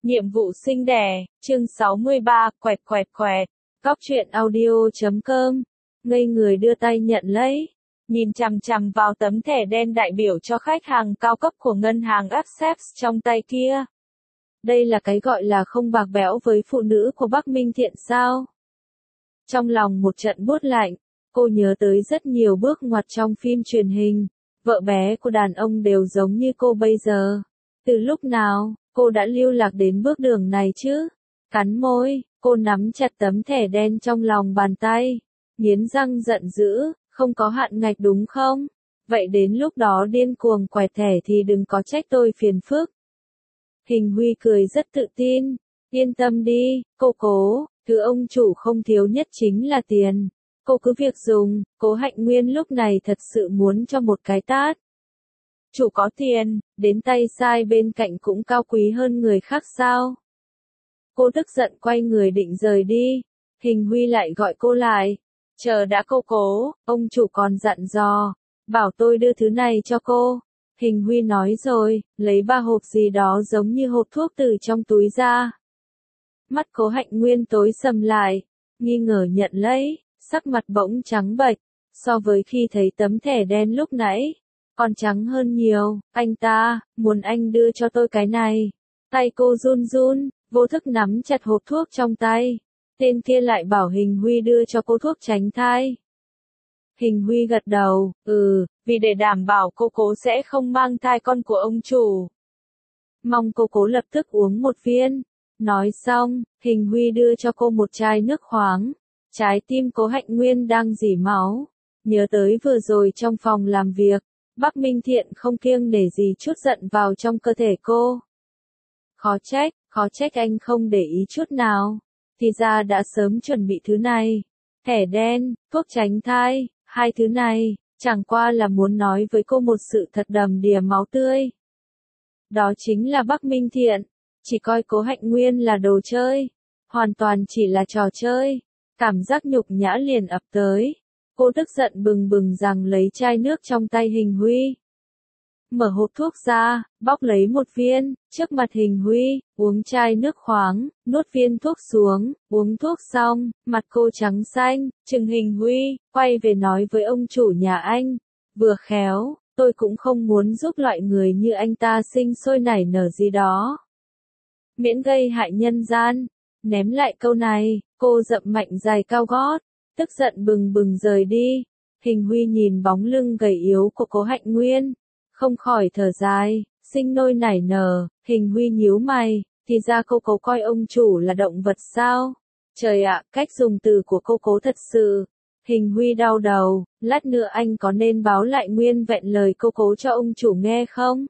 Nhiệm vụ sinh đẻ, chương 63, quẹt quẹt quẹt. Góc truyện audio.com. Ngây người đưa tay nhận lấy. Nhìn chằm chằm vào tấm thẻ đen đại biểu cho khách hàng cao cấp của ngân hàng Access trong tay kia. Đây là cái gọi là không bạc bẽo với phụ nữ của Bắc Minh Thiện sao? Trong lòng một trận buốt lạnh, cô nhớ tới rất nhiều bước ngoặt trong phim truyền hình. Vợ bé của đàn ông đều giống như cô bây giờ. Từ lúc nào, cô đã lưu lạc đến bước đường này chứ? Cắn môi, cô nắm chặt tấm thẻ đen trong lòng bàn tay. Nghiến răng giận dữ, không có hạn ngạch đúng không? Vậy đến lúc đó điên cuồng quẹt thẻ thì đừng có trách tôi phiền phức. Hình Huy cười rất tự tin. Yên tâm đi, cô Cố, thứ ông chủ không thiếu nhất chính là tiền. Cô cứ việc dùng. Cố Hạnh Nguyên lúc này thật sự muốn cho một cái tát. Chủ có tiền, đến tay sai bên cạnh cũng cao quý hơn người khác sao? Cô tức giận quay người định rời đi. Hình Huy lại gọi cô lại. Chờ đã cô Cố, ông chủ còn dặn dò. Bảo tôi đưa thứ này cho cô. Hình Huy nói rồi, lấy 3 hộp gì đó giống như hộp thuốc từ trong túi ra. Mắt Cố Hạnh Nguyên tối sầm lại, nghi ngờ nhận lấy, sắc mặt bỗng trắng bệch, so với khi thấy tấm thẻ đen lúc nãy. Còn trắng hơn nhiều, anh ta, muốn anh đưa cho tôi cái này. Tay cô run run, vô thức nắm chặt hộp thuốc trong tay. Tên kia lại bảo Hình Huy đưa cho cô thuốc tránh thai. Hình Huy gật đầu, vì để đảm bảo cô Cố sẽ không mang thai con của ông chủ. Mong cô Cố lập tức uống một viên. Nói xong, Hình Huy đưa cho cô một chai nước khoáng. Trái tim Cố Hạnh Nguyên đang rỉ máu. Nhớ tới vừa rồi trong phòng làm việc. Bắc Minh Thiện không kiêng nể gì chút giận vào trong cơ thể cô. Khó trách anh không để ý chút nào. Thì ra đã sớm chuẩn bị thứ này. Thẻ đen, thuốc tránh thai, hai thứ này, chẳng qua là muốn nói với cô một sự thật đầm đìa máu tươi. Đó chính là Bắc Minh Thiện, chỉ coi Cố Hạnh Nguyên là đồ chơi, hoàn toàn chỉ là trò chơi. Cảm giác nhục nhã liền ập tới. Cô tức giận bừng bừng rằng lấy chai nước trong tay Hình Huy. Mở hộp thuốc ra, bóc lấy một viên, trước mặt Hình Huy, uống chai nước khoáng, nuốt viên thuốc xuống, uống thuốc xong, mặt cô trắng xanh, chừng Hình Huy, quay về nói với ông chủ nhà anh. Vừa khéo, tôi cũng không muốn giúp loại người như anh ta sinh sôi nảy nở gì đó. Miễn gây hại nhân gian. Ném lại câu này, cô dậm mạnh giày cao gót. Tức giận bừng bừng rời đi. Hình Huy nhìn bóng lưng gầy yếu của Cố Hạnh Nguyên, không khỏi thở dài, sinh nôi nảy nở. Hình Huy nhíu mày, thì ra cô Cố coi ông chủ là động vật sao? Trời ạ, cách dùng từ của cô Cố thật sự. Hình Huy đau đầu, lát nữa anh có nên báo lại nguyên vẹn lời cô Cố cho ông chủ nghe không?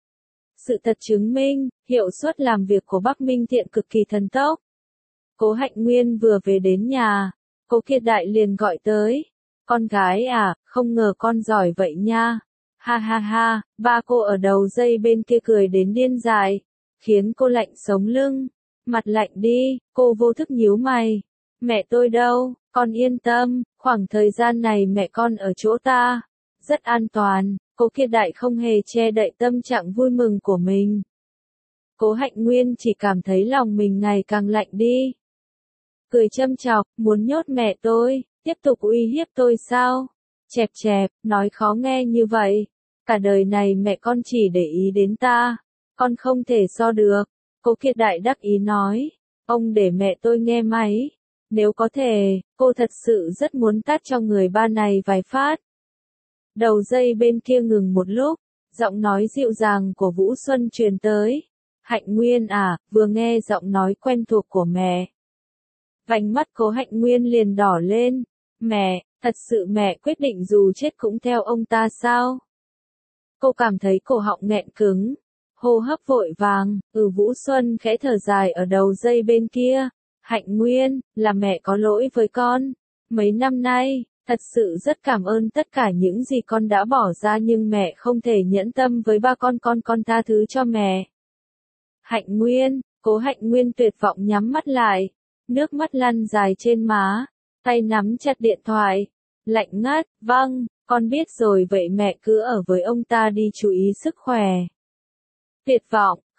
Sự thật chứng minh, hiệu suất làm việc của Bắc Minh Thiện cực kỳ thần tốc. Cố Hạnh Nguyên vừa về đến nhà. Cố Kiệt Đại liền gọi tới. Con gái à, không ngờ con giỏi vậy nha. Ha ha ha, ba cô ở đầu dây bên kia cười đến điên dại. Khiến cô lạnh sống lưng. Mặt lạnh đi, cô vô thức nhíu mày. Mẹ tôi đâu, con yên tâm, khoảng thời gian này mẹ con ở chỗ ta. Rất an toàn, Cố Kiệt Đại không hề che đậy tâm trạng vui mừng của mình. Cố Hạnh Nguyên chỉ cảm thấy lòng mình ngày càng lạnh đi. Cười châm chọc, muốn nhốt mẹ tôi, tiếp tục uy hiếp tôi sao? Chẹp chẹp, nói khó nghe như vậy. Cả đời này mẹ con chỉ để ý đến ta. Con không thể so được. Cố Kiệt Đại đắc ý nói. Ông để mẹ tôi nghe máy. Nếu có thể, cô thật sự rất muốn tát cho người ba này vài phát. Đầu dây bên kia ngừng một lúc. Giọng nói dịu dàng của Vũ Xuân truyền tới. Hạnh Nguyên à, vừa nghe giọng nói quen thuộc của mẹ. Vành mắt Cố Hạnh Nguyên liền đỏ lên. Mẹ, thật sự mẹ quyết định dù chết cũng theo ông ta sao? Cô cảm thấy cổ họng nghẹn cứng. Hô hấp vội vàng, Vũ Xuân khẽ thở dài ở đầu dây bên kia. Hạnh Nguyên, là mẹ có lỗi với con. Mấy năm nay, thật sự rất cảm ơn tất cả những gì con đã bỏ ra nhưng mẹ không thể nhẫn tâm với ba con tha thứ cho mẹ. Hạnh Nguyên, Cố Hạnh Nguyên tuyệt vọng nhắm mắt lại. Nước mắt lăn dài trên má, tay nắm chặt điện thoại, lạnh ngắt, vâng, con biết rồi vậy mẹ cứ ở với ông ta đi chú ý sức khỏe. Tuyệt vọng,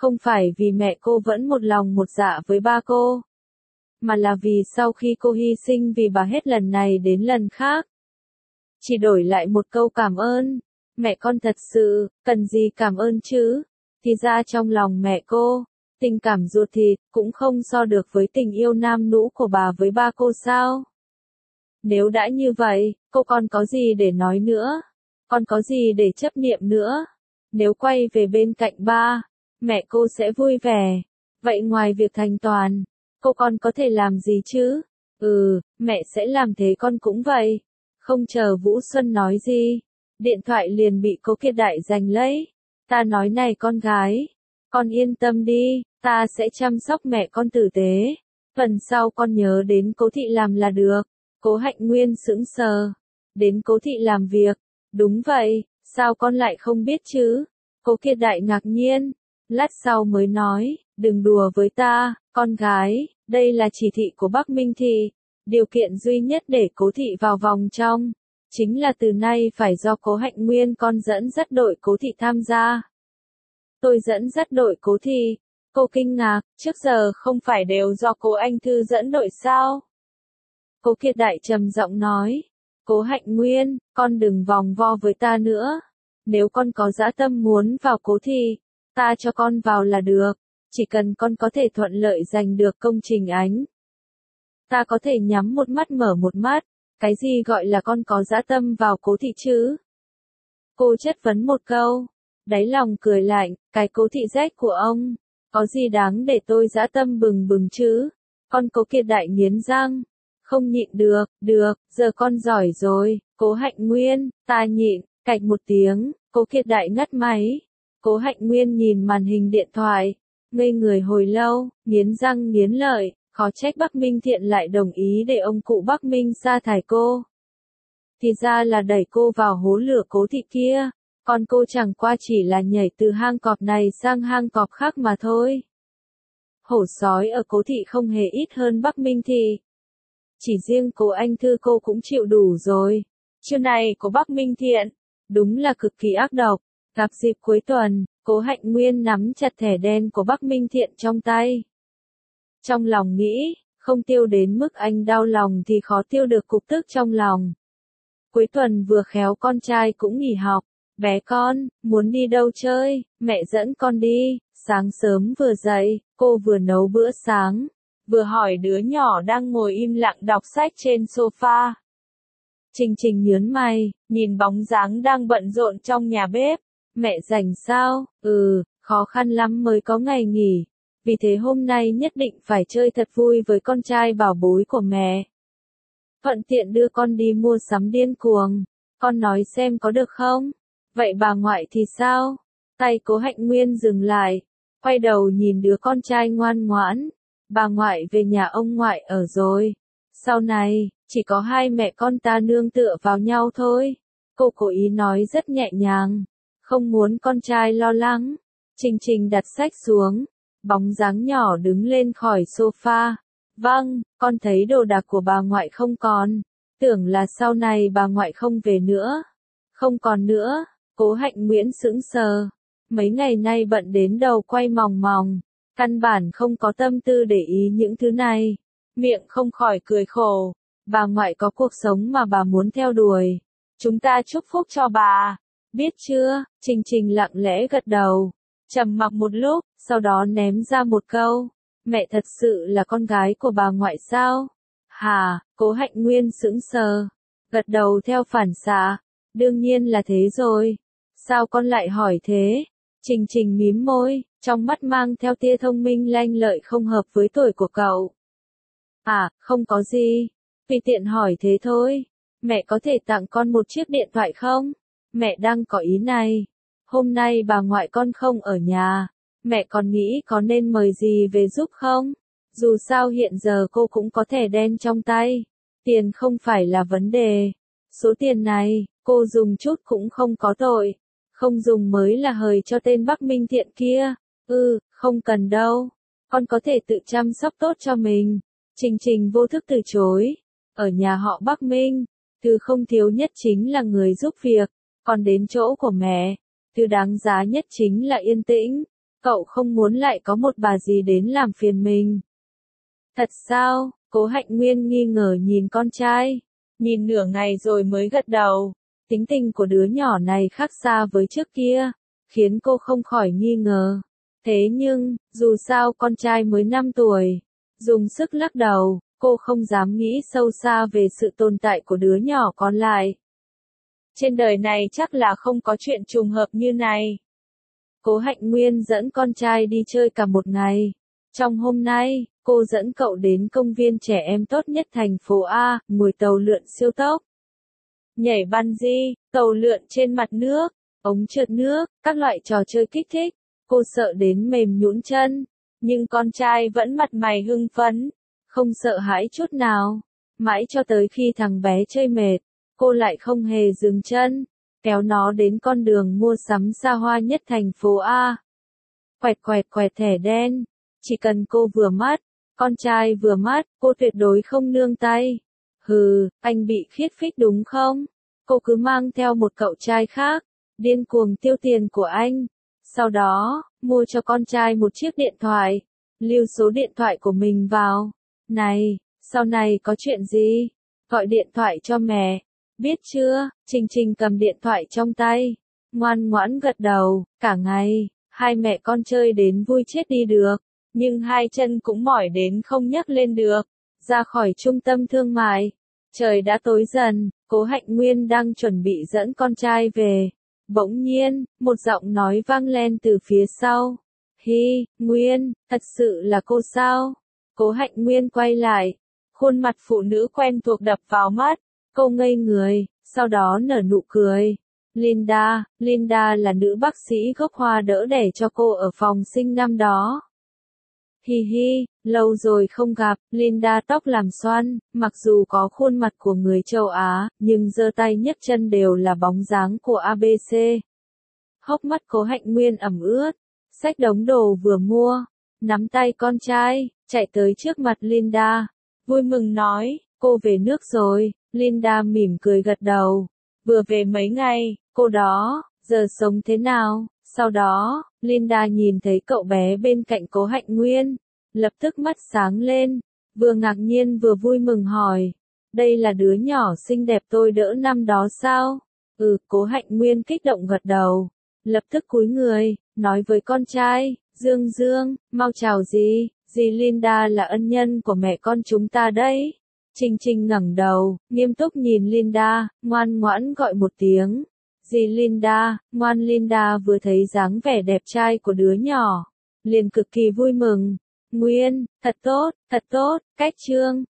Không phải vì mẹ cô vẫn một lòng một dạ với ba cô, mà là vì sau khi cô hy sinh vì bà hết lần này đến lần khác, chỉ đổi lại một câu cảm ơn. Mẹ con thật sự, cần gì cảm ơn chứ? Thì ra trong lòng mẹ cô, tình cảm ruột thịt cũng không so được với tình yêu nam nũ của bà với ba cô sao? Nếu đã như vậy, cô còn có gì để nói nữa? Còn có gì để chấp niệm nữa? Nếu quay về bên cạnh ba, mẹ cô sẽ vui vẻ. Vậy ngoài việc thành toàn, cô còn có thể làm gì chứ? Mẹ sẽ làm thế con cũng vậy. Không chờ Vũ Xuân nói gì, điện thoại liền bị Cố Kiệt Đại giành lấy. Ta nói này con gái, con yên tâm đi, ta sẽ chăm sóc mẹ con tử tế. Phần sau con nhớ đến Cố thị làm là được. Cố Hạnh Nguyên sững sờ. Đến Cố thị làm việc. Đúng vậy, sao con lại không biết chứ? Cố Kiệt Đại ngạc nhiên. Lát sau mới nói, đừng đùa với ta, con gái, đây là chỉ thị của Bắc Minh Thị. Điều kiện duy nhất để Cố thị vào vòng trong, chính là từ nay phải do Cố Hạnh Nguyên con dẫn dắt đội Cố thị tham gia. Tôi dẫn dắt đội Cố thị. Cô kinh ngạc, trước giờ không phải đều do Cố Anh Thư dẫn đội sao? Cố Kiệt Đại trầm giọng nói, Cố Hạnh Nguyên, con đừng vòng vo với ta nữa. Nếu con có dã tâm muốn vào Cố thị, ta cho con vào là được. Chỉ cần con có thể thuận lợi giành được công trình ánh, ta có thể nhắm một mắt mở một mắt. Cái gì gọi là con có dã tâm vào Cố thị chứ? Cô chất vấn một câu, đáy lòng cười lạnh, cái Cố thị rách của ông, có gì đáng để tôi dã tâm bừng bừng chứ? Con Cố Kiệt Đại nghiến răng, không nhịn được, giờ con giỏi rồi, Cố Hạnh Nguyên, ta nhịn. Cạch một tiếng, Cố Kiệt Đại ngắt máy. Cố Hạnh Nguyên nhìn màn hình điện thoại, ngây người hồi lâu, nghiến răng nghiến lợi, khó trách Bắc Minh Thiện lại đồng ý để ông cụ Bắc Minh sa thải cô. Thì ra là đẩy cô vào hố lửa Cố thị kia, còn cô chẳng qua chỉ là nhảy từ hang cọp này sang hang cọp khác mà thôi. Hổ sói ở Cố thị không hề ít hơn Bắc Minh Thị. Chỉ riêng Cố Anh Thư cô cũng chịu đủ rồi. Chiêu này của Bắc Minh Thiện, đúng là cực kỳ ác độc. Gặp dịp cuối tuần, Cố Hạnh Nguyên nắm chặt thẻ đen của Bắc Minh Thiện trong tay. Trong lòng nghĩ, không tiêu đến mức anh đau lòng thì khó tiêu được cục tức trong lòng. Cuối tuần vừa khéo con trai cũng nghỉ học. Bé con, muốn đi đâu chơi, mẹ dẫn con đi. Sáng sớm vừa dậy, cô vừa nấu bữa sáng, vừa hỏi đứa nhỏ đang ngồi im lặng đọc sách trên sofa. Trình Trình nhớn mày, nhìn bóng dáng đang bận rộn trong nhà bếp. Mẹ rảnh sao? Khó khăn lắm mới có ngày nghỉ. Vì thế hôm nay nhất định phải chơi thật vui với con trai bảo bối của mẹ. Thuận tiện đưa con đi mua sắm điên cuồng. Con nói xem có được không? Vậy bà ngoại thì sao? Tay Cố Hạnh Nguyên dừng lại, quay đầu nhìn đứa con trai ngoan ngoãn. Bà ngoại về nhà ông ngoại ở rồi. Sau này, chỉ có hai mẹ con ta nương tựa vào nhau thôi. Cô cố ý nói rất nhẹ nhàng, không muốn con trai lo lắng. Trình Trình đặt sách xuống, bóng dáng nhỏ đứng lên khỏi sofa. Vâng, con thấy đồ đạc của bà ngoại không còn. Tưởng là sau này bà ngoại không về nữa. Không còn nữa. Cố Hạnh Nguyễn sững sờ. Mấy ngày nay bận đến đầu quay mòng mòng. Căn bản không có tâm tư để ý những thứ này. Miệng không khỏi cười khổ. Bà ngoại có cuộc sống mà bà muốn theo đuổi. Chúng ta chúc phúc cho bà. Biết chưa? Trình Trình lặng lẽ gật đầu. Trầm mặc một lúc, sau đó ném ra một câu. Mẹ thật sự là con gái của bà ngoại sao? Hả? Cố Hạnh Nguyên sững sờ. Gật đầu theo phản xạ. Đương nhiên là thế rồi. Sao con lại hỏi thế? Trình Trình mím môi, trong mắt mang theo tia thông minh lanh lợi không hợp với tuổi của cậu. À, không có gì. Tùy tiện hỏi thế thôi. Mẹ có thể tặng con một chiếc điện thoại không? Mẹ đang có ý này. Hôm nay bà ngoại con không ở nhà. Mẹ còn nghĩ có nên mời gì về giúp không? Dù sao hiện giờ cô cũng có thẻ đen trong tay. Tiền không phải là vấn đề. Số tiền này, cô dùng chút cũng không có tội. Không dùng mới là hời cho tên Bắc Minh Thiện kia. Không cần đâu. Con có thể tự chăm sóc tốt cho mình. Trình Trình vô thức từ chối. Ở nhà họ Bắc Minh, thứ không thiếu nhất chính là người giúp việc. Còn đến chỗ của mẹ, thứ đáng giá nhất chính là yên tĩnh. Cậu không muốn lại có một bà gì đến làm phiền mình. Thật sao? Cố Hạnh Nguyên nghi ngờ nhìn con trai. Nhìn nửa ngày rồi mới gật đầu. Tính tình của đứa nhỏ này khác xa với trước kia, khiến cô không khỏi nghi ngờ. Thế nhưng, dù sao con trai mới 5 tuổi. Dùng sức lắc đầu, cô không dám nghĩ sâu xa về sự tồn tại của đứa nhỏ còn lại. Trên đời này chắc là không có chuyện trùng hợp như này. Cố Hạnh Nguyên dẫn con trai đi chơi cả một ngày. Trong hôm nay, cô dẫn cậu đến công viên trẻ em tốt nhất thành phố A, ngồi tàu lượn siêu tốc. Nhảy bungee, tàu lượn trên mặt nước, ống trượt nước, các loại trò chơi kích thích. Cô sợ đến mềm nhũn chân, nhưng con trai vẫn mặt mày hưng phấn, không sợ hãi chút nào. Mãi cho tới khi thằng bé chơi mệt, cô lại không hề dừng chân, kéo nó đến con đường mua sắm xa hoa nhất thành phố A. Quẹt quẹt thẻ đen, chỉ cần cô vừa mắt, con trai vừa mắt, cô tuyệt đối không nương tay. Hừ, anh bị khiết phích đúng không? Cô cứ mang theo một cậu trai khác, điên cuồng tiêu tiền của anh. Sau đó, mua cho con trai một chiếc điện thoại, lưu số điện thoại của mình vào. Này, sau này có chuyện gì? Gọi điện thoại cho mẹ. Biết chưa? Trình Trình cầm điện thoại trong tay, ngoan ngoãn gật đầu. Cả ngày, hai mẹ con chơi đến vui chết đi được, nhưng hai chân cũng mỏi đến không nhấc lên được. Ra khỏi trung tâm thương mại, trời đã tối dần, Cố Hạnh Nguyên đang chuẩn bị dẫn con trai về. Bỗng nhiên, một giọng nói vang lên từ phía sau. Hi, Nguyên, thật sự là cô sao? Cố Hạnh Nguyên quay lại, khuôn mặt phụ nữ quen thuộc đập vào mắt. Cô ngây người, sau đó nở nụ cười. Linda là nữ bác sĩ gốc Hoa đỡ đẻ cho cô ở phòng sinh năm đó. Hi hi, lâu rồi không gặp. Linda tóc làm xoăn, mặc dù có khuôn mặt của người châu Á, nhưng giơ tay nhấc chân đều là bóng dáng của ABC. Hốc mắt Cố Hạnh Nguyên ẩm ướt, xách đống đồ vừa mua, nắm tay con trai, chạy tới trước mặt Linda, vui mừng nói, cô về nước rồi. Linda mỉm cười gật đầu. Vừa về mấy ngày, cô đó, giờ sống thế nào? Sau đó, Linda nhìn thấy cậu bé bên cạnh Cố Hạnh Nguyên, lập tức mắt sáng lên, vừa ngạc nhiên vừa vui mừng hỏi, đây là đứa nhỏ xinh đẹp tôi đỡ năm đó sao? Cố Hạnh Nguyên kích động gật đầu, lập tức cúi người, nói với con trai, Dương, mau chào dì Linda là ân nhân của mẹ con chúng ta đấy. Trình ngẩng đầu, nghiêm túc nhìn Linda, ngoan ngoãn gọi một tiếng. Dì Linda, ngoan Linda vừa thấy dáng vẻ đẹp trai của đứa nhỏ, liền cực kỳ vui mừng. Nguyên, thật tốt, cách chương.